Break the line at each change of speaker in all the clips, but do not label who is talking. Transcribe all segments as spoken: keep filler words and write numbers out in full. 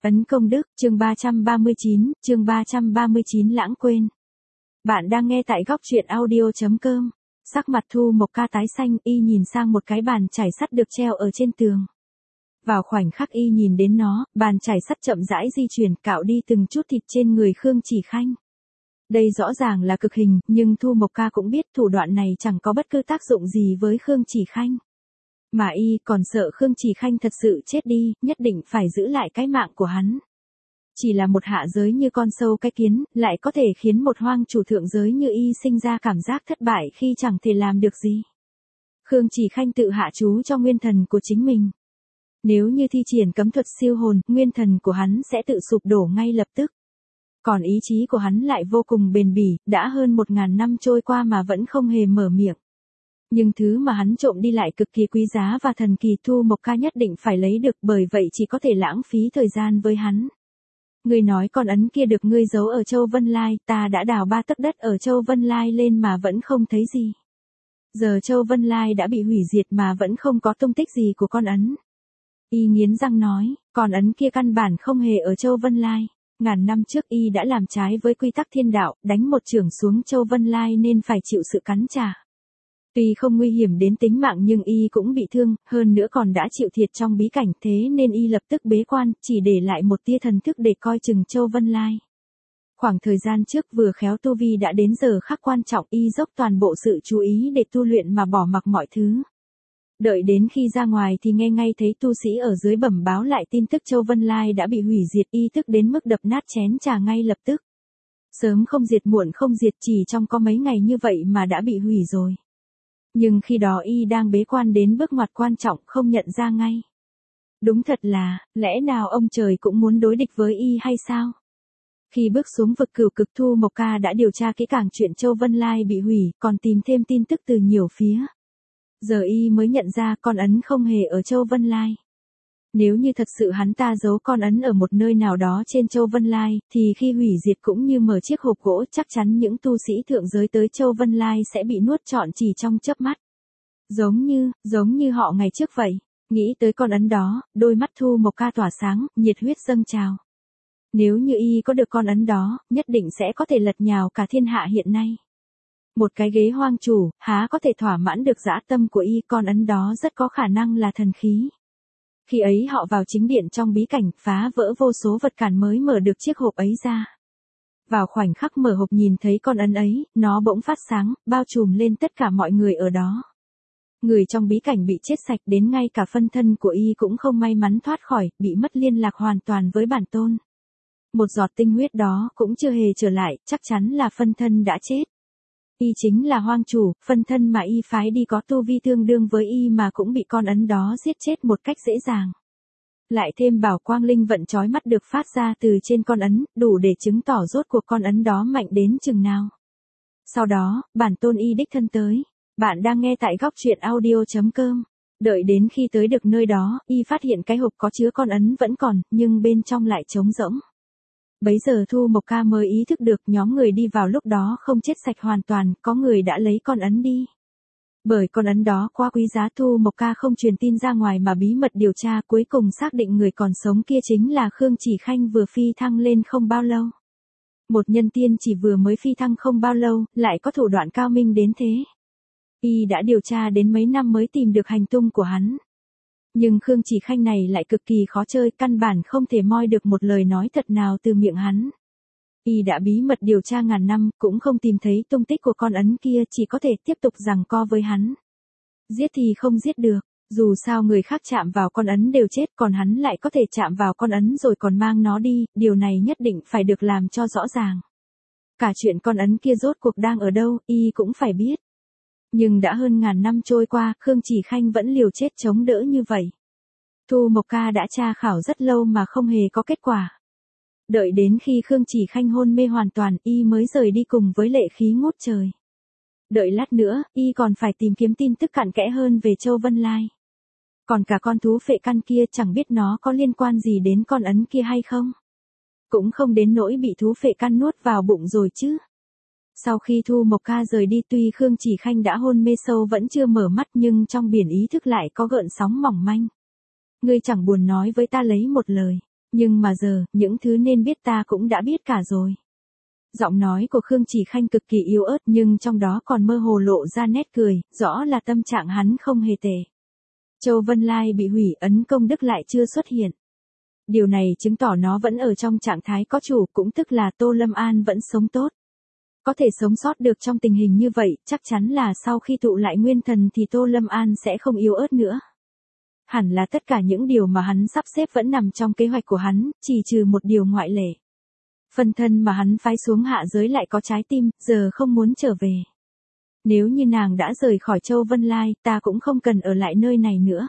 Ấn công đức, chương ba trăm ba mươi chín, chương ba trăm ba mươi chín lãng quên. Bạn đang nghe tại góc truyện audio chấm com. Sắc mặt Thu Mộc Ca tái xanh, y nhìn sang một cái bàn chải sắt được treo ở trên tường. Vào khoảnh khắc y nhìn đến nó, bàn chải sắt chậm rãi di chuyển, cạo đi từng chút thịt trên người Khương Chỉ Khanh. Đây rõ ràng là cực hình, nhưng Thu Mộc Ca cũng biết thủ đoạn này chẳng có bất cứ tác dụng gì với Khương Chỉ Khanh. Mà y còn sợ Khương Chỉ Khanh thật sự chết đi, nhất định phải giữ lại cái mạng của hắn. Chỉ là một hạ giới như con sâu cái kiến, lại có thể khiến một hoang chủ thượng giới như y sinh ra cảm giác thất bại khi chẳng thể làm được gì. Khương Chỉ Khanh tự hạ chú cho nguyên thần của chính mình. Nếu như thi triển cấm thuật siêu hồn, nguyên thần của hắn sẽ tự sụp đổ ngay lập tức. Còn ý chí của hắn lại vô cùng bền bỉ, đã hơn một ngàn năm trôi qua mà vẫn không hề mở miệng. Nhưng thứ mà hắn trộm đi lại cực kỳ quý giá và thần kỳ, Thu Mộc Ca nhất định phải lấy được, bởi vậy chỉ có thể lãng phí thời gian với hắn. Ngươi nói con ấn kia được ngươi giấu ở Châu Vân Lai, ta đã đào ba tấc đất ở Châu Vân Lai lên mà vẫn không thấy gì. Giờ Châu Vân Lai đã bị hủy diệt mà vẫn không có tung tích gì của con ấn. Y nghiến răng nói, con ấn kia căn bản không hề ở Châu Vân Lai. Ngàn năm trước y đã làm trái với quy tắc thiên đạo, đánh một chưởng xuống Châu Vân Lai nên phải chịu sự cắn trả. Tuy không nguy hiểm đến tính mạng nhưng y cũng bị thương, hơn nữa còn đã chịu thiệt trong bí cảnh, thế nên y lập tức bế quan, chỉ để lại một tia thần thức để coi chừng Châu Vân Lai. Khoảng thời gian trước vừa khéo tu vi đã đến giờ khắc quan trọng, y dốc toàn bộ sự chú ý để tu luyện mà bỏ mặc mọi thứ. Đợi đến khi ra ngoài thì nghe ngay thấy tu sĩ ở dưới bẩm báo lại tin tức Châu Vân Lai đã bị hủy diệt, y tức đến mức đập nát chén trà ngay lập tức. Sớm không diệt muộn không diệt, chỉ trong có mấy ngày như vậy mà đã bị hủy rồi. Nhưng khi đó y đang bế quan đến bước ngoặt quan trọng, không nhận ra ngay. Đúng thật là, lẽ nào ông trời cũng muốn đối địch với y hay sao? Khi bước xuống vực cửu cực, Thu Mộc Ca đã điều tra kỹ càng chuyện Châu Vân Lai bị hủy, còn tìm thêm tin tức từ nhiều phía. Giờ y mới nhận ra con ấn không hề ở Châu Vân Lai. Nếu như thật sự hắn ta giấu con ấn ở một nơi nào đó trên Châu Vân Lai, thì khi hủy diệt cũng như mở chiếc hộp gỗ, chắc chắn những tu sĩ thượng giới tới Châu Vân Lai sẽ bị nuốt trọn chỉ trong chớp mắt. Giống như, giống như họ ngày trước vậy. Nghĩ tới con ấn đó, đôi mắt Thu Mộc Ca tỏa sáng, nhiệt huyết dâng trào. Nếu như y có được con ấn đó, nhất định sẽ có thể lật nhào cả thiên hạ hiện nay. Một cái ghế hoang chủ, há có thể thỏa mãn được dã tâm của y, con ấn đó rất có khả năng là thần khí. Khi ấy họ vào chính điện trong bí cảnh, phá vỡ vô số vật cản mới mở được chiếc hộp ấy ra. Vào khoảnh khắc mở hộp nhìn thấy con ấn ấy, nó bỗng phát sáng, bao trùm lên tất cả mọi người ở đó. Người trong bí cảnh bị chết sạch, đến ngay cả phân thân của y cũng không may mắn thoát khỏi, bị mất liên lạc hoàn toàn với bản tôn. Một giọt tinh huyết đó cũng chưa hề trở lại, chắc chắn là phân thân đã chết. Y chính là hoang chủ, phân thân mà y phái đi có tu vi tương đương với y mà cũng bị con ấn đó giết chết một cách dễ dàng. Lại thêm bảo quang linh vận chói mắt được phát ra từ trên con ấn, đủ để chứng tỏ rốt cuộc con ấn đó mạnh đến chừng nào. Sau đó, bản tôn y đích thân tới. Bạn đang nghe tại góc truyện audio chấm com. Đợi đến khi tới được nơi đó, y phát hiện cái hộp có chứa con ấn vẫn còn, nhưng bên trong lại trống rỗng. Bấy giờ Thu Mộc Ca mới ý thức được nhóm người đi vào lúc đó không chết sạch hoàn toàn, có người đã lấy con ấn đi. Bởi con ấn đó quá quý giá, Thu Mộc Ca không truyền tin ra ngoài mà bí mật điều tra, cuối cùng xác định người còn sống kia chính là Khương Chỉ Khanh vừa phi thăng lên không bao lâu. Một nhân tiên chỉ vừa mới phi thăng không bao lâu, lại có thủ đoạn cao minh đến thế. Y đã điều tra đến mấy năm mới tìm được hành tung của hắn. Nhưng Khương Chỉ Khanh này lại cực kỳ khó chơi, căn bản không thể moi được một lời nói thật nào từ miệng hắn. Y đã bí mật điều tra ngàn năm, cũng không tìm thấy tung tích của con ấn kia, chỉ có thể tiếp tục giằng co với hắn. Giết thì không giết được, dù sao người khác chạm vào con ấn đều chết, còn hắn lại có thể chạm vào con ấn rồi còn mang nó đi, điều này nhất định phải được làm cho rõ ràng. Cả chuyện con ấn kia rốt cuộc đang ở đâu, y cũng phải biết. Nhưng đã hơn ngàn năm trôi qua, Khương Chỉ Khanh vẫn liều chết chống đỡ như vậy. Thu Mộc Ca đã tra khảo rất lâu mà không hề có kết quả. Đợi đến khi Khương Chỉ Khanh hôn mê hoàn toàn, y mới rời đi cùng với lệ khí ngút trời. Đợi lát nữa, y còn phải tìm kiếm tin tức cặn kẽ hơn về Châu Vân Lai. Còn cả con thú phệ căn kia, chẳng biết nó có liên quan gì đến con ấn kia hay không. Cũng không đến nỗi bị thú phệ căn nuốt vào bụng rồi chứ. Sau khi Thu Mộc Ca rời đi, tuy Khương Chỉ Khanh đã hôn mê sâu vẫn chưa mở mắt, nhưng trong biển ý thức lại có gợn sóng mỏng manh. Ngươi chẳng buồn nói với ta lấy một lời, Nhưng mà giờ, những thứ nên biết ta cũng đã biết cả rồi. Giọng nói của Khương Chỉ Khanh cực kỳ yếu ớt nhưng trong đó còn mơ hồ lộ ra nét cười, rõ là tâm trạng hắn không hề tệ. Châu Vân Lai bị hủy, ấn công đức lại chưa xuất hiện. Điều này chứng tỏ nó vẫn ở trong trạng thái có chủ, cũng tức là Tô Lâm An vẫn sống tốt. Có thể sống sót được trong tình hình như vậy, chắc chắn là sau khi tụ lại nguyên thần thì Tô Lâm An sẽ không yếu ớt nữa. Hẳn là tất cả những điều mà hắn sắp xếp vẫn nằm trong kế hoạch của hắn, chỉ trừ một điều ngoại lệ. Phân thân mà hắn phái xuống hạ giới lại có trái tim, giờ không muốn trở về. Nếu như nàng đã rời khỏi Châu Vân Lai, ta cũng không cần ở lại nơi này nữa.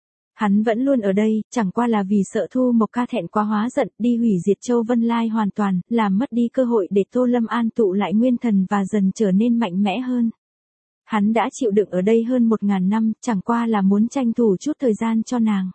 Hắn vẫn luôn ở đây, chẳng qua là vì sợ Thu Mộc Ca thẹn quá hóa giận, đi hủy diệt Châu Vân Lai hoàn toàn, làm mất đi cơ hội để Tô Lâm An tụ lại nguyên thần và dần trở nên mạnh mẽ hơn. Hắn đã chịu đựng ở đây hơn một ngàn năm, chẳng qua là muốn tranh thủ chút thời gian cho nàng.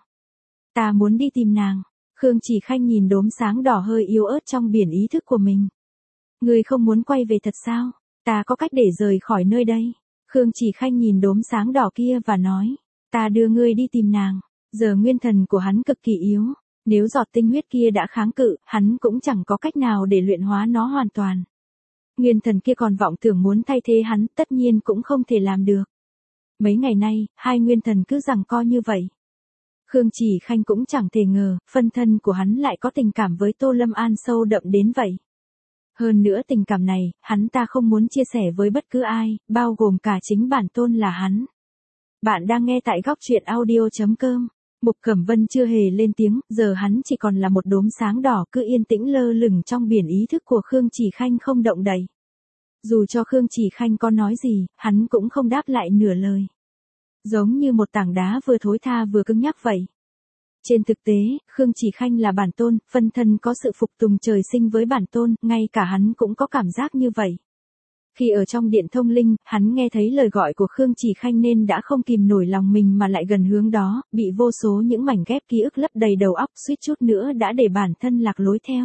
Ta muốn đi tìm nàng. Khương Chỉ Khanh nhìn đốm sáng đỏ hơi yếu ớt trong biển ý thức của mình. Ngươi không muốn quay về thật sao? Ta có cách để rời khỏi nơi đây. Khương Chỉ Khanh nhìn đốm sáng đỏ kia và nói. Ta đưa ngươi đi tìm nàng. Giờ nguyên thần của hắn cực kỳ yếu. Nếu giọt tinh huyết kia đã kháng cự, hắn cũng chẳng có cách nào để luyện hóa nó hoàn toàn. Nguyên thần kia còn vọng tưởng muốn thay thế hắn, tất nhiên cũng không thể làm được. Mấy ngày nay, hai nguyên thần cứ giằng co như vậy. Khương Chỉ Khanh cũng chẳng thể ngờ, phân thân của hắn lại có tình cảm với Tô Lâm An sâu đậm đến vậy. Hơn nữa tình cảm này, hắn ta không muốn chia sẻ với bất cứ ai, bao gồm cả chính bản tôn là hắn. Bạn đang nghe tại góc truyện audio chấm com. Mục Cẩm Vân chưa hề lên tiếng, giờ hắn chỉ còn là một đốm sáng đỏ cứ yên tĩnh lơ lửng trong biển ý thức của Khương Chỉ Khanh không động đậy. Dù cho Khương Chỉ Khanh có nói gì, hắn cũng không đáp lại nửa lời. Giống như một tảng đá vừa thối tha vừa cứng nhắc vậy. Trên thực tế, Khương Chỉ Khanh là bản tôn, phân thân có sự phục tùng trời sinh với bản tôn, ngay cả hắn cũng có cảm giác như vậy. Khi ở trong điện thông linh, hắn nghe thấy lời gọi của Khương Chỉ Khanh nên đã không kìm nổi lòng mình mà lại gần hướng đó, bị vô số những mảnh ghép ký ức lấp đầy đầu óc, suýt chút nữa đã để bản thân lạc lối theo.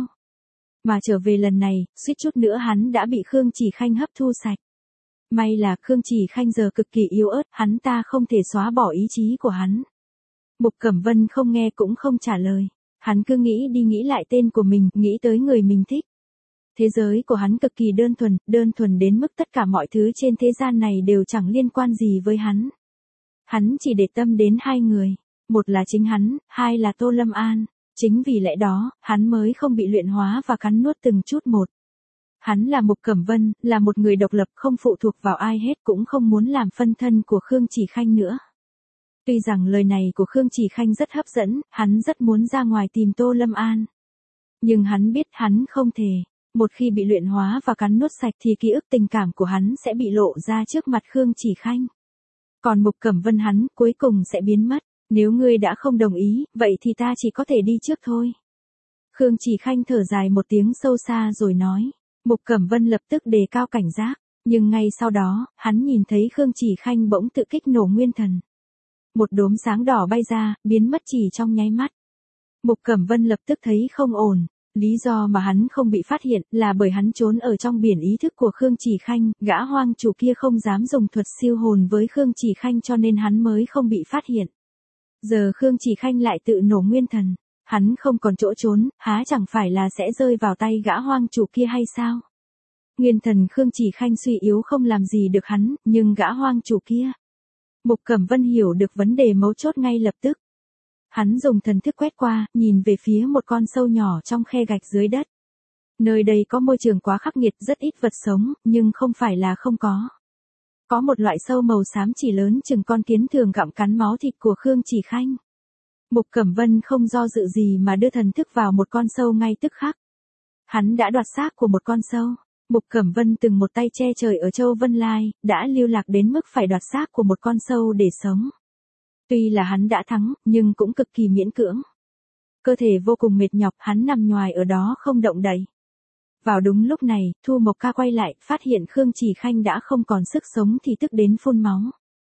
Mà trở về lần này, suýt chút nữa hắn đã bị Khương Chỉ Khanh hấp thu sạch. May là Khương Chỉ Khanh giờ cực kỳ yếu ớt, hắn ta không thể xóa bỏ ý chí của hắn. Mục Cẩm Vân không nghe cũng không trả lời. Hắn cứ nghĩ đi nghĩ lại tên của mình, nghĩ tới người mình thích. Thế giới của hắn cực kỳ đơn thuần, đơn thuần đến mức tất cả mọi thứ trên thế gian này đều chẳng liên quan gì với hắn. Hắn chỉ để tâm đến hai người, một là chính hắn, hai là Tô Lâm An. Chính vì lẽ đó, hắn mới không bị luyện hóa và cắn nuốt từng chút một. Hắn là Mục Cẩm Vân, là một người độc lập không phụ thuộc vào ai hết, cũng không muốn làm phân thân của Khương Chỉ Khanh nữa. Tuy rằng lời này của Khương Chỉ Khanh rất hấp dẫn, hắn rất muốn ra ngoài tìm Tô Lâm An. Nhưng hắn biết hắn không thể. Một khi bị luyện hóa và cắn nuốt sạch thì ký ức tình cảm của hắn sẽ bị lộ ra trước mặt Khương Chỉ Khanh. Còn Mục Cẩm Vân hắn cuối cùng sẽ biến mất. Nếu ngươi đã không đồng ý, vậy thì ta chỉ có thể đi trước thôi. Khương Chỉ Khanh thở dài một tiếng sâu xa rồi nói. Mục Cẩm Vân lập tức đề cao cảnh giác. Nhưng ngay sau đó, hắn nhìn thấy Khương Chỉ Khanh bỗng tự kích nổ nguyên thần. Một đốm sáng đỏ bay ra, biến mất chỉ trong nháy mắt. Mục Cẩm Vân lập tức thấy không ổn. Lý do mà hắn không bị phát hiện là bởi hắn trốn ở trong biển ý thức của Khương Chỉ Khanh, gã hoang chủ kia không dám dùng thuật siêu hồn với Khương Chỉ Khanh cho nên hắn mới không bị phát hiện. Giờ Khương Chỉ Khanh lại tự nổ nguyên thần, hắn không còn chỗ trốn, há chẳng phải là sẽ rơi vào tay gã hoang chủ kia hay sao? Nguyên thần Khương Chỉ Khanh suy yếu không làm gì được hắn, nhưng gã hoang chủ kia. Mục Cẩm Vân hiểu được vấn đề mấu chốt ngay lập tức. Hắn dùng thần thức quét qua, nhìn về phía một con sâu nhỏ trong khe gạch dưới đất. Nơi đây có môi trường quá khắc nghiệt, rất ít vật sống, nhưng không phải là không có. Có một loại sâu màu xám chỉ lớn chừng con kiến thường gặm cắn máu thịt của Khương Chỉ Khanh. Mục Cẩm Vân không do dự gì mà đưa thần thức vào một con sâu ngay tức khắc. Hắn đã đoạt xác của một con sâu. Mục Cẩm Vân từng một tay che trời ở Châu Vân Lai, đã lưu lạc đến mức phải đoạt xác của một con sâu để sống. Tuy là hắn đã thắng, nhưng cũng cực kỳ miễn cưỡng. Cơ thể vô cùng mệt nhọc, hắn nằm nhoài ở đó không động đậy. Vào đúng lúc này, Thu Mộc Ca quay lại, phát hiện Khương Chỉ Khanh đã không còn sức sống thì tức đến phun máu.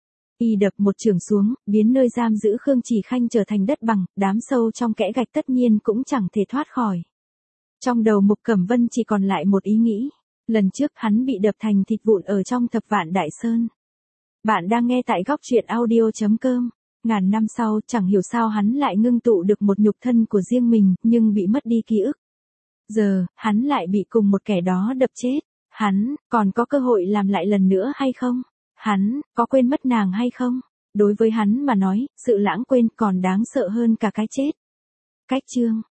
Y đập một chưởng xuống, biến nơi giam giữ Khương Chỉ Khanh trở thành đất bằng, đám sâu trong kẽ gạch tất nhiên cũng chẳng thể thoát khỏi. Trong đầu Mục Cẩm Vân chỉ còn lại một ý nghĩ. Lần trước hắn bị đập thành thịt vụn ở trong Thập Vạn Đại Sơn. Bạn đang nghe tại góc truyện audio chấm com. Ngàn năm sau, chẳng hiểu sao hắn lại ngưng tụ được một nhục thân của riêng mình, nhưng bị mất đi ký ức. Giờ, hắn lại bị cùng một kẻ đó đập chết. Hắn, còn có cơ hội làm lại lần nữa hay không? Hắn, có quên mất nàng hay không? Đối với hắn mà nói, sự lãng quên còn đáng sợ hơn cả cái chết. Cách chương